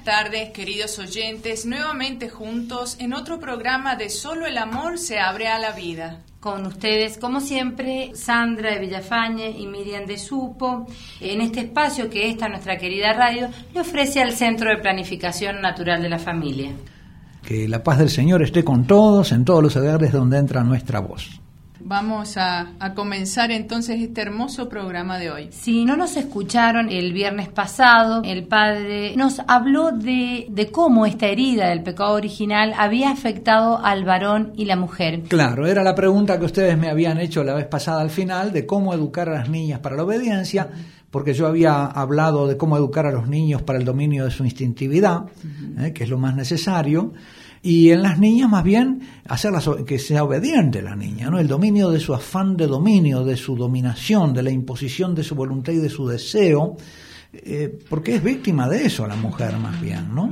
tardes, queridos oyentes, nuevamente juntos en otro programa de Solo el amor se abre a la vida. Con ustedes, como siempre, Sandra de Villafañe y Miriam de Supo, en este espacio que esta nuestra querida radio le ofrece al Centro de Planificación Natural de la Familia. Que la paz del Señor esté con todos, en todos los hogares donde entra nuestra voz. Vamos a comenzar entonces este hermoso programa de hoy. Si no nos escucharon el viernes pasado, el padre nos habló de cómo esta herida del pecado original había afectado al varón y la mujer. Claro, era la pregunta que ustedes me habían hecho la vez pasada al final, de cómo educar a las niñas para la obediencia, porque yo había hablado de cómo educar a los niños para el dominio de su instintividad, que es lo más necesario. Y en las niñas más bien hacerlas que sea obediente la niña, ¿no? El dominio de su afán de dominio, de su dominación, de la imposición de su voluntad y de su deseo, porque es víctima de eso la mujer más bien, ¿no?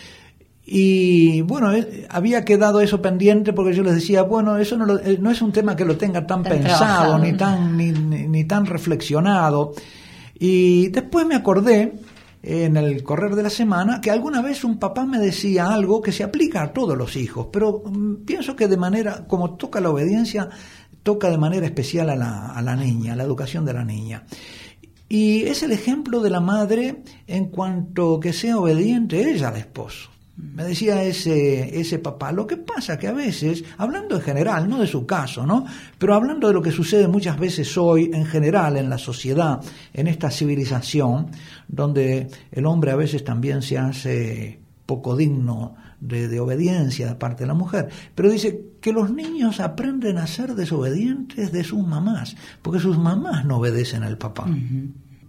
Y bueno, había quedado eso pendiente porque yo les decía, bueno, eso no es un tema que lo tenga tan pensado, ni tan reflexionado. Y después me acordé, en el correr de la semana, que alguna vez un papá me decía algo que se aplica a todos los hijos, pero pienso que de manera, como toca la obediencia, toca de manera especial a la niña, a la educación de la niña. Y es el ejemplo de la madre en cuanto que sea obediente ella al esposo. Me decía ese papá, lo que pasa que a veces, hablando en general, no de su caso, ¿no? Pero hablando de lo que sucede muchas veces hoy en general en la sociedad, en esta civilización, donde el hombre a veces también se hace poco digno de obediencia de parte de la mujer. Pero dice que los niños aprenden a ser desobedientes de sus mamás, porque sus mamás no obedecen al papá. Uh-huh.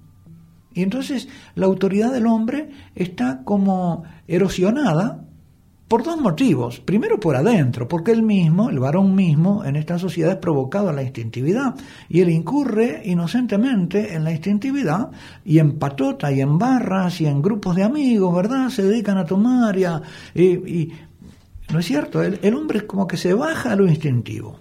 Y entonces la autoridad del hombre está como erosionada por dos motivos. Primero por adentro, porque él mismo, el varón mismo, en esta sociedad es provocado a la instintividad. Y él incurre inocentemente en la instintividad y en patota y en barras y en grupos de amigos, ¿verdad? Se dedican a tomar y ¿no es cierto? El hombre es como que se baja a lo instintivo.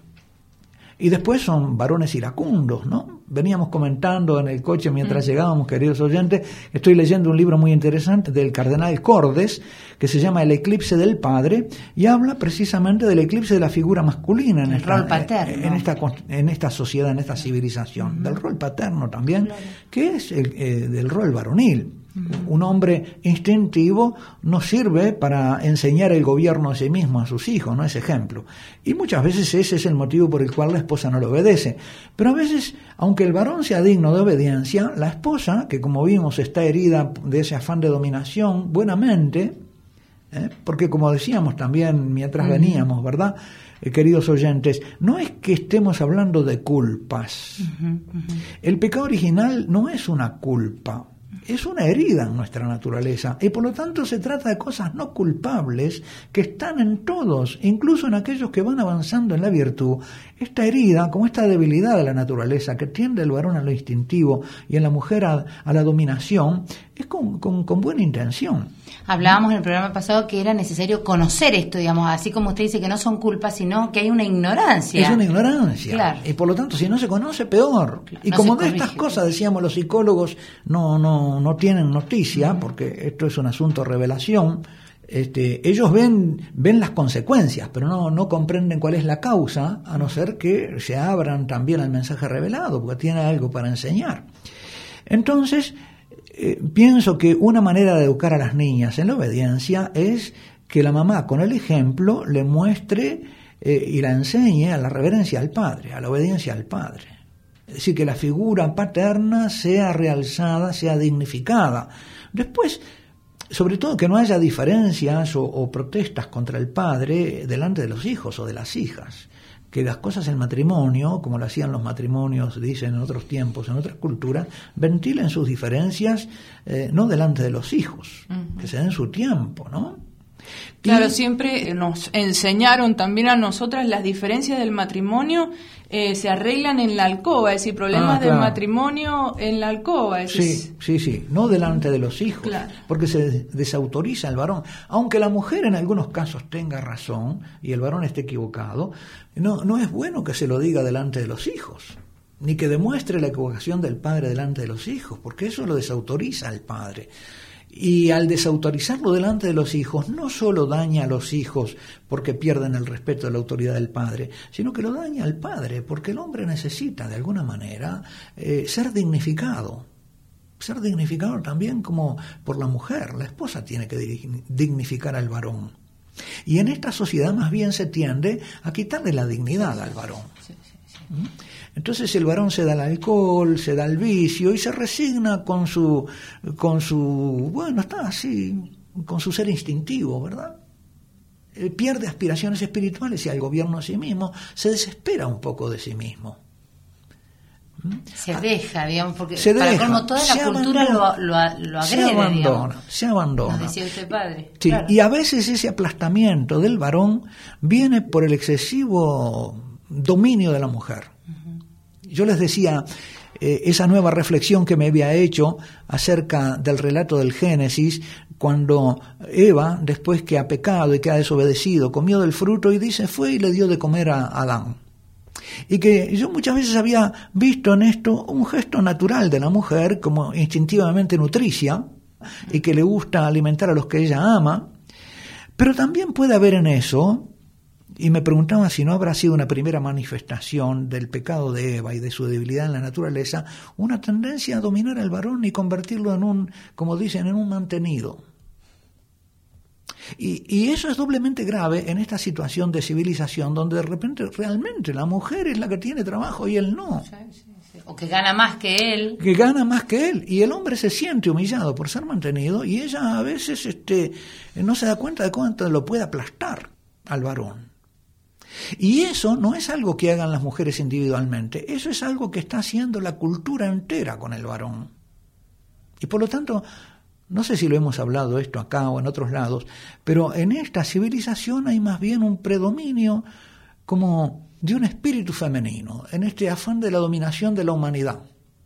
Y después son varones iracundos, ¿no? Veníamos comentando en el coche mientras llegábamos, queridos oyentes, estoy leyendo un libro muy interesante del cardenal Cordes, que se llama El eclipse del padre, y habla precisamente del eclipse de la figura masculina en rol paterno. en esta sociedad, en esta civilización, del rol paterno también, que es del rol varonil. Un hombre instintivo nos sirve para enseñar el gobierno a sí mismo a sus hijos, no es ejemplo. Y muchas veces ese es el motivo por el cual la esposa no le obedece. Pero a veces, aunque el varón sea digno de obediencia, la esposa, que como vimos está herida de ese afán de dominación, buenamente, porque como decíamos también mientras veníamos, ¿verdad? Queridos oyentes, no es que estemos hablando de culpas. El pecado original no es una culpa. Es una herida en nuestra naturaleza y por lo tanto se trata de cosas no culpables que están en todos, incluso en aquellos que van avanzando en la virtud. Esta herida, como esta debilidad de la naturaleza que tiende el varón a lo instintivo y en la mujer a la dominación, es con buena intención. Hablábamos en el programa pasado que era necesario conocer esto, digamos, así como usted dice que no son culpas, sino que hay una ignorancia. Es una ignorancia. Claro. Y por lo tanto, si no se conoce, peor. Y no como de estas cosas, decíamos, los psicólogos no tienen noticia, porque esto es un asunto de revelación. Ellos ven las consecuencias, pero no comprenden cuál es la causa, a no ser que se abran también al mensaje revelado, porque tiene algo para enseñar. Entonces, pienso que una manera de educar a las niñas en la obediencia es que la mamá con el ejemplo le muestre y la enseñe a la reverencia al padre, a la obediencia al padre. Es decir, que la figura paterna sea realzada, sea dignificada. Después, sobre todo que no haya diferencias o protestas contra el padre delante de los hijos o de las hijas. Que las cosas del matrimonio, como lo hacían los matrimonios, dicen en otros tiempos, en otras culturas, ventilen sus diferencias no delante de los hijos, que se den su tiempo, ¿no? Claro, siempre nos enseñaron también a nosotras las diferencias del matrimonio se arreglan en la alcoba, es decir, problemas del matrimonio en la alcoba. Sí, no delante de los hijos, claro. Porque se desautoriza al varón. Aunque la mujer en algunos casos tenga razón y el varón esté equivocado, no es bueno que se lo diga delante de los hijos, ni que demuestre la equivocación del padre delante de los hijos, porque eso lo desautoriza al padre. Y al desautorizarlo delante de los hijos, no solo daña a los hijos porque pierden el respeto de la autoridad del padre, sino que lo daña al padre, porque el hombre necesita, de alguna manera, ser dignificado. Ser dignificado también como por la mujer. La esposa tiene que dignificar al varón. Y en esta sociedad más bien se tiende a quitarle la dignidad al varón. Entonces el varón se da al alcohol, se da al vicio y se resigna con su bueno, está así, con su ser instintivo, ¿verdad? Pierde aspiraciones espirituales y al gobierno a sí mismo, se desespera un poco de sí mismo. Se deja, digamos, porque se para deja, como toda la cultura lo agrede, se abandona. Nos decía usted, padre. Sí, claro. Y a veces ese aplastamiento del varón viene por el excesivo dominio de la mujer. Yo les decía, esa nueva reflexión que me había hecho acerca del relato del Génesis, cuando Eva, después que ha pecado y que ha desobedecido, comió del fruto y dice, fue y le dio de comer a Adán. Y que yo muchas veces había visto en esto un gesto natural de la mujer, como instintivamente nutricia, y que le gusta alimentar a los que ella ama, pero también puede haber en eso, y me preguntaba si no habrá sido una primera manifestación del pecado de Eva y de su debilidad en la naturaleza, una tendencia a dominar al varón y convertirlo en un, como dicen, en un mantenido. Y eso es doblemente grave en esta situación de civilización donde de repente realmente la mujer es la que tiene trabajo y él no. Sí. O que gana más que él. Que gana más que él. Y el hombre se siente humillado por ser mantenido y ella a veces no se da cuenta de cuánto lo puede aplastar al varón. Y eso no es algo que hagan las mujeres individualmente, eso es algo que está haciendo la cultura entera con el varón. Y por lo tanto, no sé si lo hemos hablado esto acá o en otros lados, pero en esta civilización hay más bien un predominio como de un espíritu femenino, en este afán de la dominación de la humanidad.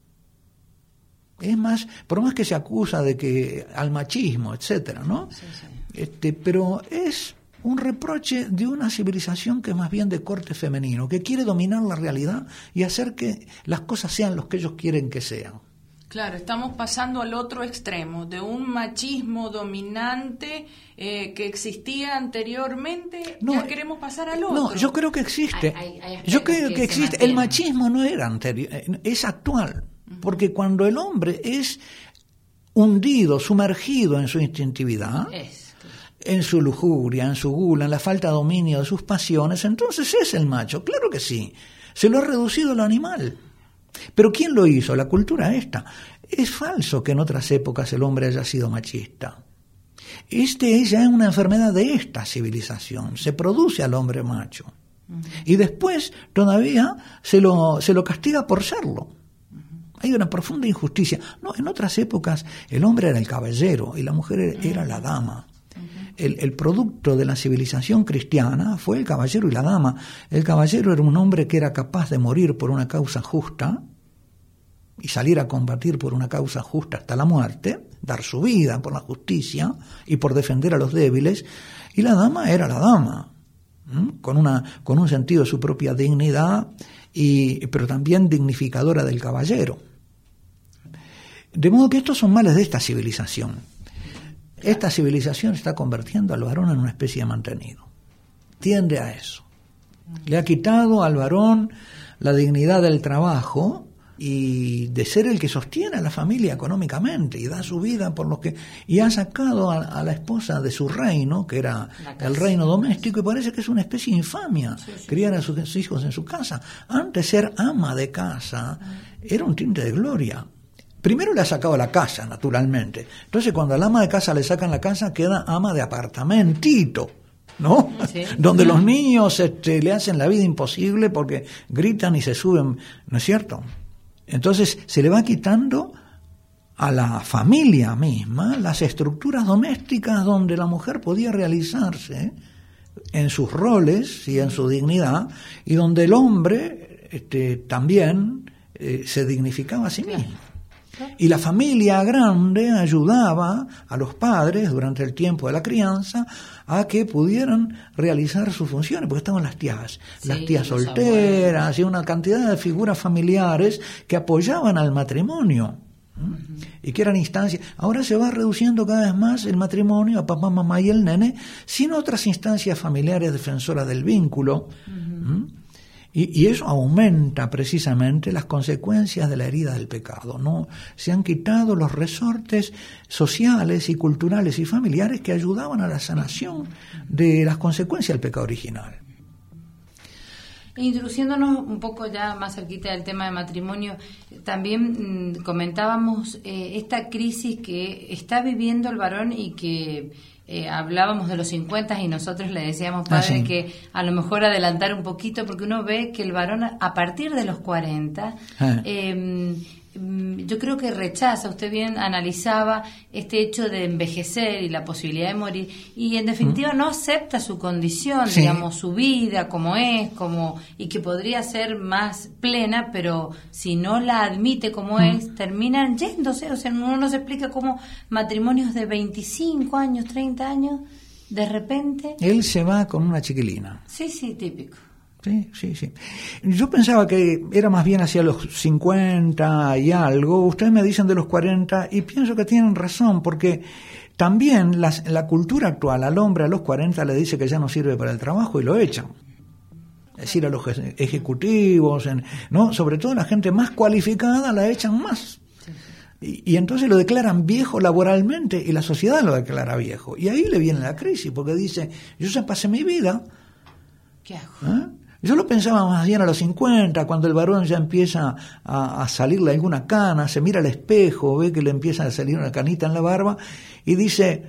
Es más, por más que se acusa de que al machismo, etcétera, ¿no? Sí. Pero es un reproche de una civilización que es más bien de corte femenino, que quiere dominar la realidad y hacer que las cosas sean lo que ellos quieren que sean. Claro, estamos pasando al otro extremo, de un machismo dominante que existía anteriormente, ya queremos pasar al otro. No, yo creo que existe. Yo creo que existe. El machismo no era anterior, es actual, porque cuando el hombre es hundido, sumergido en su instintividad, en su lujuria, en su gula, en la falta de dominio de sus pasiones, entonces es el macho, claro que sí. Se lo ha reducido lo animal. Pero ¿quién lo hizo? La cultura esta. Es falso que en otras épocas el hombre haya sido machista. Es ya una enfermedad de esta civilización. Se produce al hombre macho. Y después todavía se lo castiga por serlo. Hay una profunda injusticia. No, en otras épocas el hombre era el caballero y la mujer era la dama. El producto de la civilización cristiana fue el caballero y la dama. El caballero era un hombre que era capaz de morir por una causa justa y salir a combatir por una causa justa hasta la muerte, dar su vida por la justicia y por defender a los débiles, y la dama era la dama, con un sentido de su propia dignidad, pero también dignificadora del caballero. De modo que estos son males de esta civilización. Esta civilización está convirtiendo al varón en una especie de mantenido. Tiende a eso. Le ha quitado al varón la dignidad del trabajo y de ser el que sostiene a la familia económicamente y da su vida por los que... Y ha sacado a la esposa de su reino, que era el reino doméstico, y parece que es una especie de infamia criar a sus hijos en su casa. Antes ser ama de casa era un tinte de gloria. Primero le ha sacado la casa, naturalmente. Entonces, cuando al ama de casa le sacan la casa, queda ama de apartamentito, ¿no? Sí. Donde los niños le hacen la vida imposible porque gritan y se suben, ¿no es cierto? Entonces, se le va quitando a la familia misma las estructuras domésticas donde la mujer podía realizarse en sus roles y en su dignidad, y donde el hombre también se dignificaba a sí mismo. Y la familia grande ayudaba a los padres durante el tiempo de la crianza a que pudieran realizar sus funciones, porque estaban las tías solteras y una cantidad de figuras familiares que apoyaban al matrimonio. Y que eran instancias. Ahora se va reduciendo cada vez más el matrimonio a papá, mamá y el nene, sin otras instancias familiares defensoras del vínculo. Y eso aumenta precisamente las consecuencias de la herida del pecado, ¿no? Se han quitado los resortes sociales y culturales y familiares que ayudaban a la sanación de las consecuencias del pecado original. Introduciéndonos un poco ya más cerquita del tema de matrimonio, también comentábamos esta crisis que está viviendo el varón y que hablábamos de los 50 y nosotros le decíamos, padre, que a lo mejor adelantar un poquito, porque uno ve que el varón a partir de los 40... yo creo que rechaza, usted bien analizaba este hecho de envejecer y la posibilidad de morir, y en definitiva no acepta su condición, digamos, su vida como es, y que podría ser más plena, pero si no la admite como es, terminan yéndose. O sea, uno no se explica cómo matrimonios de 25 años, 30 años, de repente... Él se va con una chiquilina. Sí, típico. Sí. Yo pensaba que era más bien hacia los 50 y algo. Ustedes me dicen de los 40 y pienso que tienen razón, porque también la cultura actual al hombre a los 40 le dice que ya no sirve para el trabajo y lo echan. Es decir, a los ejecutivos, ¿no? Sobre todo la gente más cualificada la echan más. Y entonces lo declaran viejo laboralmente y la sociedad lo declara viejo. Y ahí le viene la crisis, porque dice, yo ya pasé mi vida. ¿Qué hago? Yo lo pensaba más bien a los 50, cuando el varón ya empieza a salirle alguna cana, se mira al espejo, ve que le empieza a salir una canita en la barba y dice,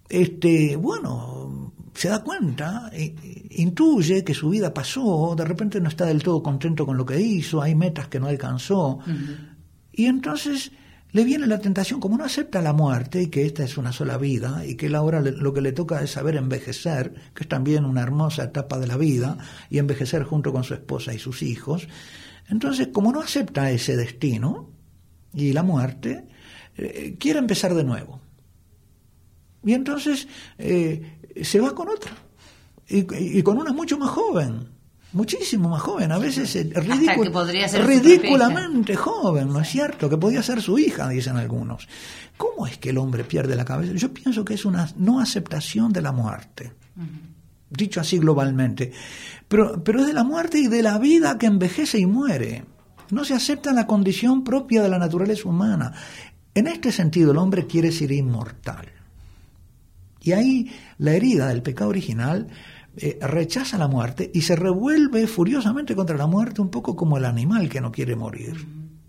bueno, se da cuenta, intuye que su vida pasó, de repente no está del todo contento con lo que hizo, hay metas que no alcanzó, y entonces le viene la tentación, como no acepta la muerte y que esta es una sola vida y que él ahora lo que le toca es saber envejecer, que es también una hermosa etapa de la vida, y envejecer junto con su esposa y sus hijos. Entonces, como no acepta ese destino y la muerte, quiere empezar de nuevo. Y entonces se va con otra, y con una mucho más joven. Muchísimo más joven, a veces ridículamente joven, ¿no es cierto? Que podía ser su hija, dicen algunos. ¿Cómo es que el hombre pierde la cabeza? Yo pienso que es una no aceptación de la muerte, dicho así globalmente. Pero es de la muerte y de la vida que envejece y muere. No se acepta la condición propia de la naturaleza humana. En este sentido, el hombre quiere ser inmortal. Y ahí la herida del pecado original rechaza la muerte y se revuelve furiosamente contra la muerte, un poco como el animal que no quiere morir.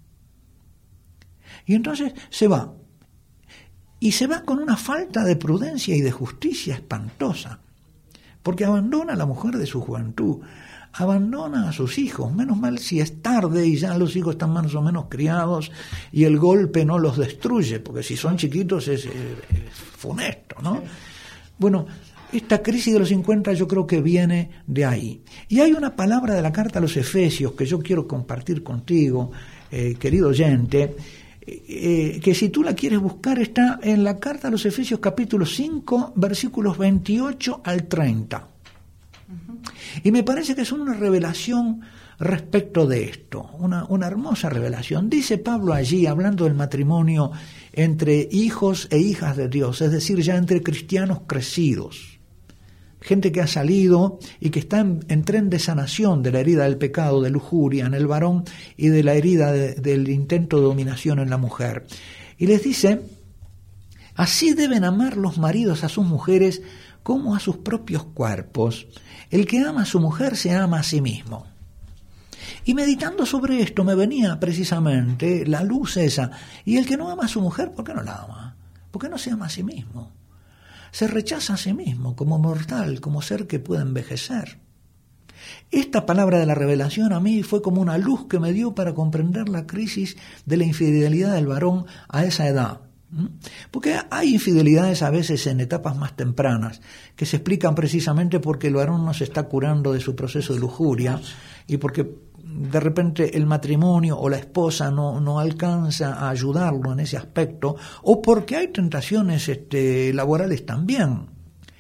Y entonces se va. Y se va con una falta de prudencia y de justicia espantosa, porque abandona a la mujer de su juventud, abandona a sus hijos. Menos mal si es tarde y ya los hijos están más o menos criados y el golpe no los destruye, porque si son chiquitos es funesto, ¿no? Bueno, esta crisis de los 50 yo creo que viene de ahí. Y hay una palabra de la carta a los Efesios que yo quiero compartir contigo, querido oyente, que si tú la quieres buscar está en la carta a los Efesios capítulo 5, versículos 28 al 30. Y me parece que es una revelación respecto de esto, una hermosa revelación. Dice Pablo allí, hablando del matrimonio entre hijos e hijas de Dios, es decir, ya entre cristianos crecidos, gente que ha salido y que está en tren de sanación de la herida del pecado, de lujuria en el varón y de la herida del intento de dominación en la mujer. Y les dice, así deben amar los maridos a sus mujeres como a sus propios cuerpos. El que ama a su mujer se ama a sí mismo. Y meditando sobre esto me venía precisamente la luz esa. Y el que no ama a su mujer, ¿por qué no la ama? ¿Por qué no se ama a sí mismo? Se rechaza a sí mismo como mortal, como ser que puede envejecer. Esta palabra de la revelación a mí fue como una luz que me dio para comprender la crisis de la infidelidad del varón a esa edad. Porque hay infidelidades a veces en etapas más tempranas que se explican precisamente porque el varón no se está curando de su proceso de lujuria y porque de repente el matrimonio o la esposa no alcanza a ayudarlo en ese aspecto, o porque hay tentaciones laborales también.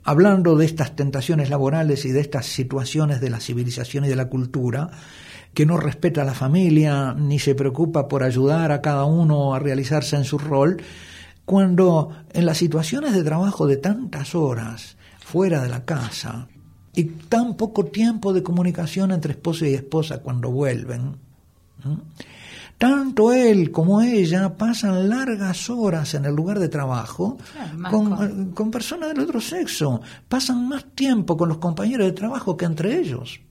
hablando de estas tentaciones laborales y de estas situaciones de la civilización y de la cultura, que no respeta a la familia ni se preocupa por ayudar a cada uno a realizarse en su rol, cuando en las situaciones de trabajo de tantas horas fuera de la casa y tan poco tiempo de comunicación entre esposo y esposa cuando vuelven, tanto él como ella pasan largas horas en el lugar de trabajo con personas del otro sexo, pasan más tiempo con los compañeros de trabajo que entre ellos.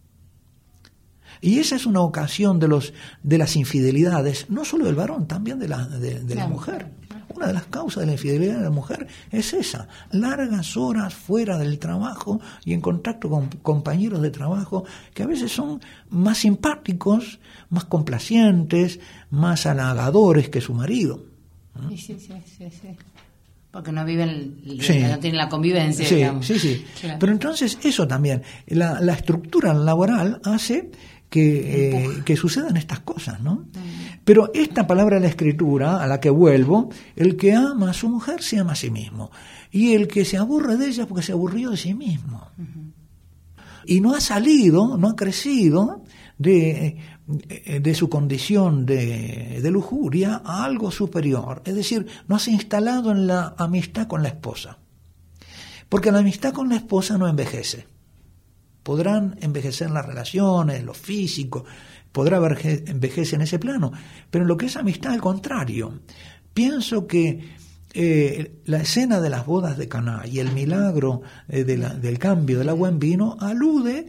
Y esa es una ocasión de las infidelidades, no solo del varón, también de la mujer. Una de las causas de la infidelidad de la mujer es esa, largas horas fuera del trabajo y en contacto con compañeros de trabajo que a veces son más simpáticos, más complacientes, más halagadores que su marido. Sí. Porque no viven, no tienen la convivencia, digamos. Sí. Claro. Pero entonces eso también, la estructura laboral hace que sucedan estas cosas, ¿no? Pero esta palabra de la Escritura, a la que vuelvo, el que ama a su mujer se ama a sí mismo, y el que se aburre de ella porque se aburrió de sí mismo. Y no ha salido, no ha crecido de su condición de lujuria a algo superior, es decir, no se ha instalado en la amistad con la esposa, porque la amistad con la esposa no envejece. Podrán envejecer las relaciones, lo físico, podrá envejecer en ese plano, pero en lo que es amistad, al contrario. Pienso que la escena de las bodas de Caná y el milagro del cambio del agua en vino alude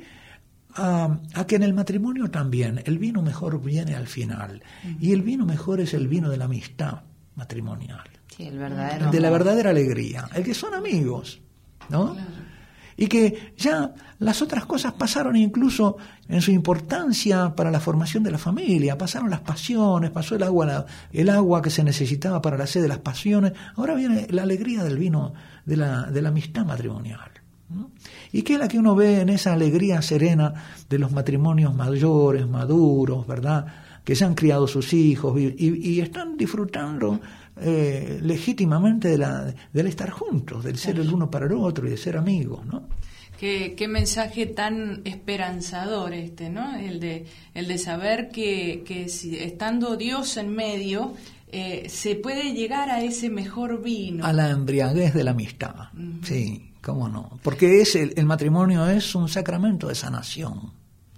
a que en el matrimonio también el vino mejor viene al final, y el vino mejor es el vino de la amistad matrimonial, sí, el verdadero de la verdadera alegría, el que son amigos, ¿no? Claro. Y que ya las otras cosas pasaron incluso en su importancia para la formación de la familia, pasaron las pasiones, pasó el agua que se necesitaba para la sed de las pasiones, ahora viene la alegría del vino de la amistad matrimonial, ¿no? Y que es la que uno ve en esa alegría serena de los matrimonios mayores, maduros, ¿verdad?, que se han criado sus hijos y están disfrutando legítimamente del estar juntos, del ser el uno para el otro y de ser amigos, ¿no? Qué mensaje tan esperanzador ¿no? El de saber que si, estando Dios en medio, se puede llegar a ese mejor vino. A la embriaguez de la amistad, sí, cómo no. Porque el matrimonio es un sacramento de sanación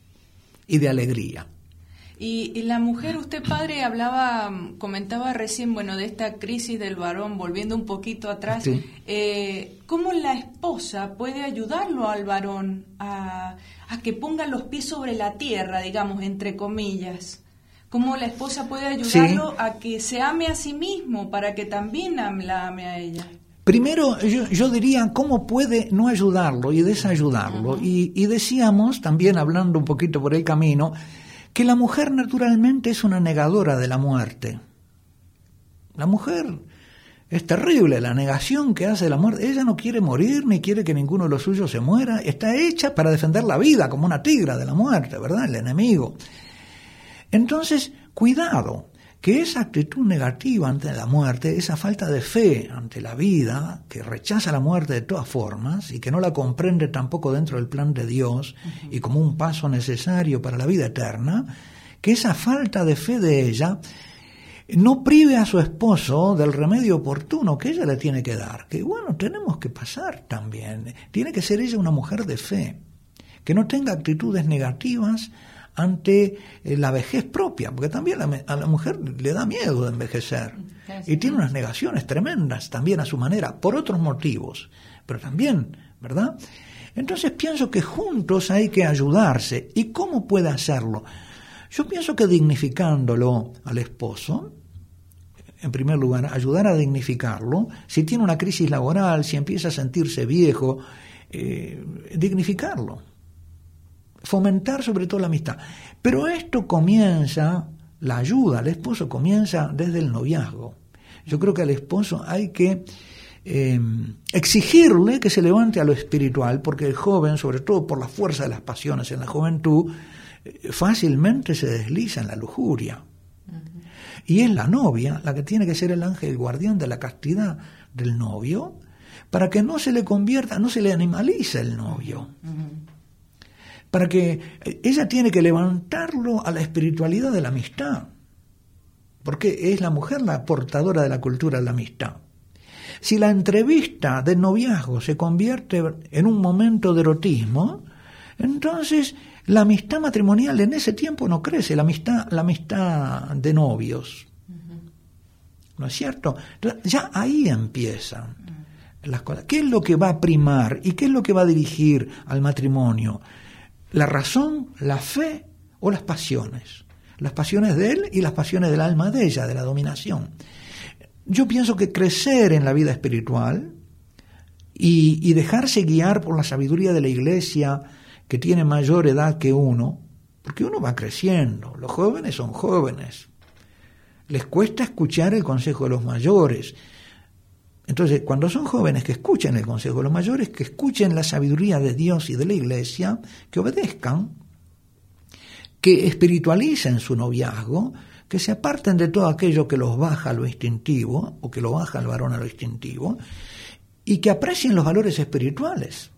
y de alegría. Y la mujer, usted, padre, comentaba recién, de esta crisis del varón, volviendo un poquito atrás, sí. ¿Cómo la esposa puede ayudarlo al varón a que ponga los pies sobre la tierra, digamos, entre comillas? ¿Cómo la esposa puede ayudarlo a que se ame a sí mismo para que también la ame a ella? Primero, yo diría cómo puede no ayudarlo y desayudarlo. Y decíamos, también hablando un poquito por el camino, que la mujer naturalmente es una negadora de la muerte. La mujer es terrible, la negación que hace de la muerte. Ella no quiere morir, ni quiere que ninguno de los suyos se muera. Está hecha para defender la vida, como una tigra de la muerte, ¿verdad?, el enemigo. Entonces, cuidado, que esa actitud negativa ante la muerte, esa falta de fe ante la vida, que rechaza la muerte de todas formas y que no la comprende tampoco dentro del plan de Dios y como un paso necesario para la vida eterna, que esa falta de fe de ella no prive a su esposo del remedio oportuno que ella le tiene que dar, que tenemos que pasar también. Tiene que ser ella una mujer de fe, que no tenga actitudes negativas ante la vejez propia, porque también a la mujer le da miedo de envejecer y tiene unas negaciones tremendas también a su manera, por otros motivos, pero también, ¿verdad? Entonces pienso que juntos hay que ayudarse. ¿Y cómo puede hacerlo? Yo pienso que dignificándolo al esposo, en primer lugar, ayudar a dignificarlo. Si tiene una crisis laboral, si empieza a sentirse viejo, dignificarlo. Fomentar sobre todo la amistad. Pero esto comienza, la ayuda al esposo comienza desde el noviazgo. Yo creo que al esposo hay que exigirle que se levante a lo espiritual, porque el joven, sobre todo por la fuerza de las pasiones en la juventud, fácilmente se desliza en la lujuria. Y es la novia la que tiene que ser el ángel guardián de la castidad del novio, para que no se le convierta, no se le animalice el novio. Para que ella tiene que levantarlo a la espiritualidad de la amistad, porque es la mujer la portadora de la cultura de la amistad. Si la entrevista del noviazgo se convierte en un momento de erotismo, entonces la amistad matrimonial en ese tiempo no crece, la amistad de novios. ¿No es cierto? Entonces, ya ahí empiezan las cosas. ¿Qué es lo que va a primar y qué es lo que va a dirigir al matrimonio? ¿La razón, la fe o las pasiones? Las pasiones de él y las pasiones del alma de ella, de la dominación. Yo pienso que crecer en la vida espiritual y dejarse guiar por la sabiduría de la Iglesia, que tiene mayor edad que uno, porque uno va creciendo, los jóvenes son jóvenes, les cuesta escuchar el consejo de los mayores. Entonces, cuando son jóvenes, que escuchen el consejo de los mayores, que escuchen la sabiduría de Dios y de la Iglesia, que obedezcan, que espiritualicen su noviazgo, que se aparten de todo aquello que los baja a lo instintivo, o que lo baja al varón a lo instintivo, y que aprecien los valores espirituales.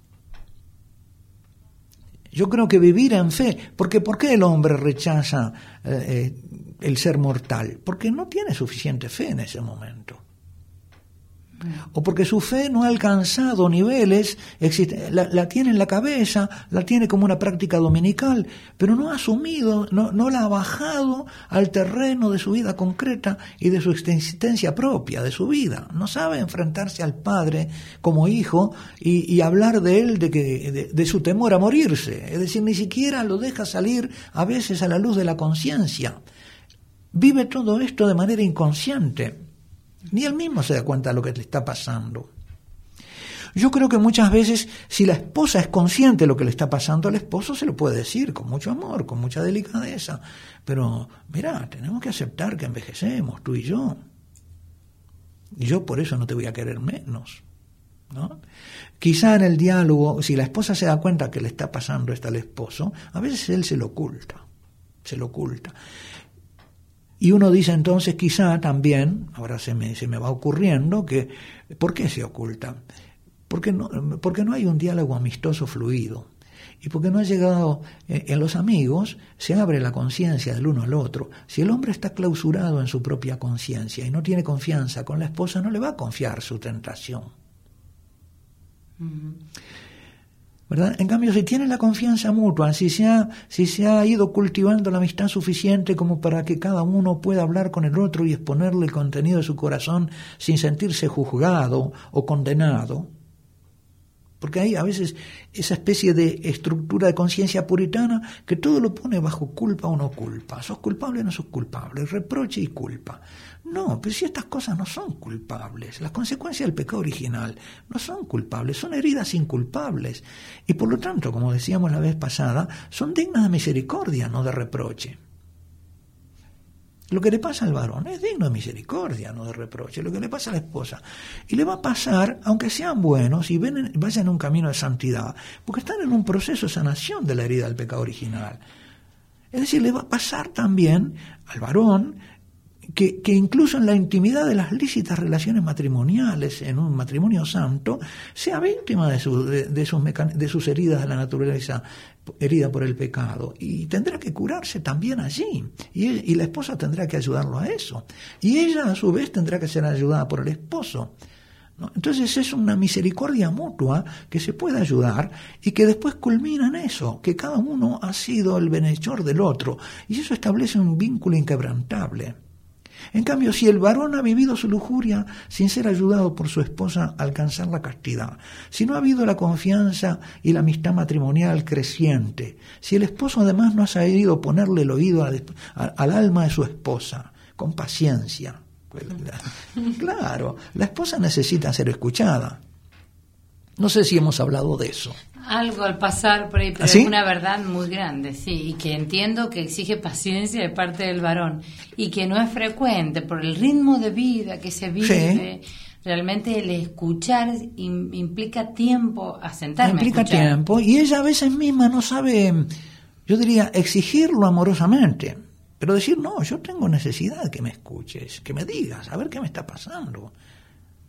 Yo creo que vivir en fe, porque ¿por qué el hombre rechaza el ser mortal? Porque no tiene suficiente fe en ese momento. O porque su fe no ha alcanzado niveles, la tiene en la cabeza, la tiene como una práctica dominical, pero no ha asumido, no la ha bajado al terreno de su vida concreta y de su existencia propia, de su vida. No sabe enfrentarse al Padre como hijo y hablar de él, de su temor a morirse. Es decir, ni siquiera lo deja salir a veces a la luz de la conciencia. Vive todo esto de manera inconsciente. Ni él mismo se da cuenta de lo que le está pasando. Yo creo que muchas veces, si la esposa es consciente de lo que le está pasando al esposo, se lo puede decir con mucho amor, con mucha delicadeza. Pero, mira, tenemos que aceptar que envejecemos, tú y yo. Y yo por eso no te voy a querer menos, ¿no? Quizá en el diálogo, si la esposa se da cuenta que le está pasando esto al esposo, a veces él se lo oculta. Y uno dice entonces quizá también, ahora se me va ocurriendo, que ¿por qué se oculta? Porque no hay un diálogo amistoso fluido. Y porque no ha llegado, en los amigos se abre la conciencia del uno al otro. Si el hombre está clausurado en su propia conciencia y no tiene confianza con la esposa, no le va a confiar su tentación. ¿Verdad? En cambio, si tiene la confianza mutua, si se ha ido cultivando la amistad suficiente como para que cada uno pueda hablar con el otro y exponerle el contenido de su corazón sin sentirse juzgado o condenado, porque hay a veces esa especie de estructura de conciencia puritana que todo lo pone bajo culpa o no culpa. ¿Sos culpable o no sos culpable? Reproche y culpa. No, pero si estas cosas no son culpables, las consecuencias del pecado original no son culpables, son heridas inculpables. Y por lo tanto, como decíamos la vez pasada, son dignas de misericordia, no de reproche. Lo que le pasa al varón es digno de misericordia, no de reproche. Lo que le pasa a la esposa. Y le va a pasar, aunque sean buenos y vayan en un camino de santidad, porque están en un proceso de sanación de la herida del pecado original. Es decir, le va a pasar también al varón que incluso en la intimidad de las lícitas relaciones matrimoniales, en un matrimonio santo, sea víctima de sus heridas de la naturaleza herida por el pecado, y tendrá que curarse también allí, y la esposa tendrá que ayudarlo a eso, y ella a su vez tendrá que ser ayudada por el esposo, ¿no? Entonces es una misericordia mutua que se puede ayudar y que después culmina en eso, que cada uno ha sido el benhechor del otro, y eso establece un vínculo inquebrantable. En cambio, si el varón ha vivido su lujuria sin ser ayudado por su esposa a alcanzar la castidad, si no ha habido la confianza y la amistad matrimonial creciente, si el esposo además no ha sabido ponerle el oído al alma de su esposa con paciencia, claro, la esposa necesita ser escuchada. No sé si hemos hablado de eso. Algo al pasar por ahí, pero ¿sí? Es una verdad muy grande, sí, y que entiendo que exige paciencia de parte del varón, y que no es frecuente por el ritmo de vida que se vive. Sí. Realmente el escuchar implica tiempo a sentarme a escuchar. Implica tiempo, y ella a veces misma no sabe, yo diría, exigirlo amorosamente, pero decir, no, yo tengo necesidad de que me escuches, que me digas, a ver qué me está pasando.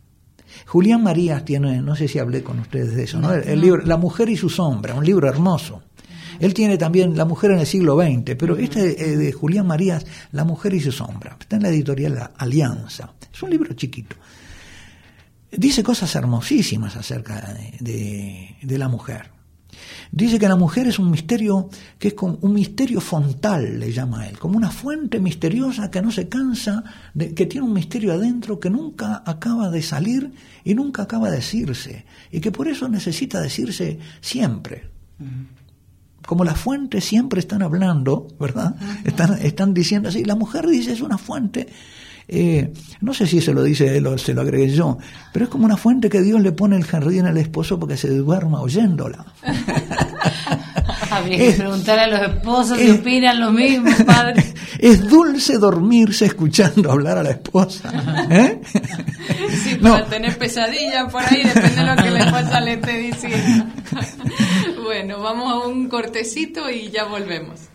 Julián Marías tiene, no sé si hablé con ustedes de eso, ¿no? El libro La mujer y su sombra, un libro hermoso. Él tiene también La mujer en el siglo XX, pero este de Julián Marías, La mujer y su sombra, está en la editorial Alianza. Es un libro chiquito. Dice cosas hermosísimas acerca de la mujer. Dice que la mujer es un misterio, que es como un misterio fontal, le llama él, como una fuente misteriosa que no se cansa, que tiene un misterio adentro que nunca acaba de salir y nunca acaba de decirse, y que por eso necesita decirse siempre. Como las fuentes siempre están hablando, ¿verdad? Están diciendo así. La mujer dice, es una fuente, no sé si se lo dice él o se lo agregué yo, pero es como una fuente que Dios le pone el jardín al esposo porque se duerma oyéndola. Habría que preguntar a los esposos si opinan lo mismo, padre. Es dulce dormirse escuchando hablar a la esposa. Sí, para tener pesadillas por ahí, depende de lo que la esposa le esté diciendo. Bueno, vamos a un cortecito y ya volvemos.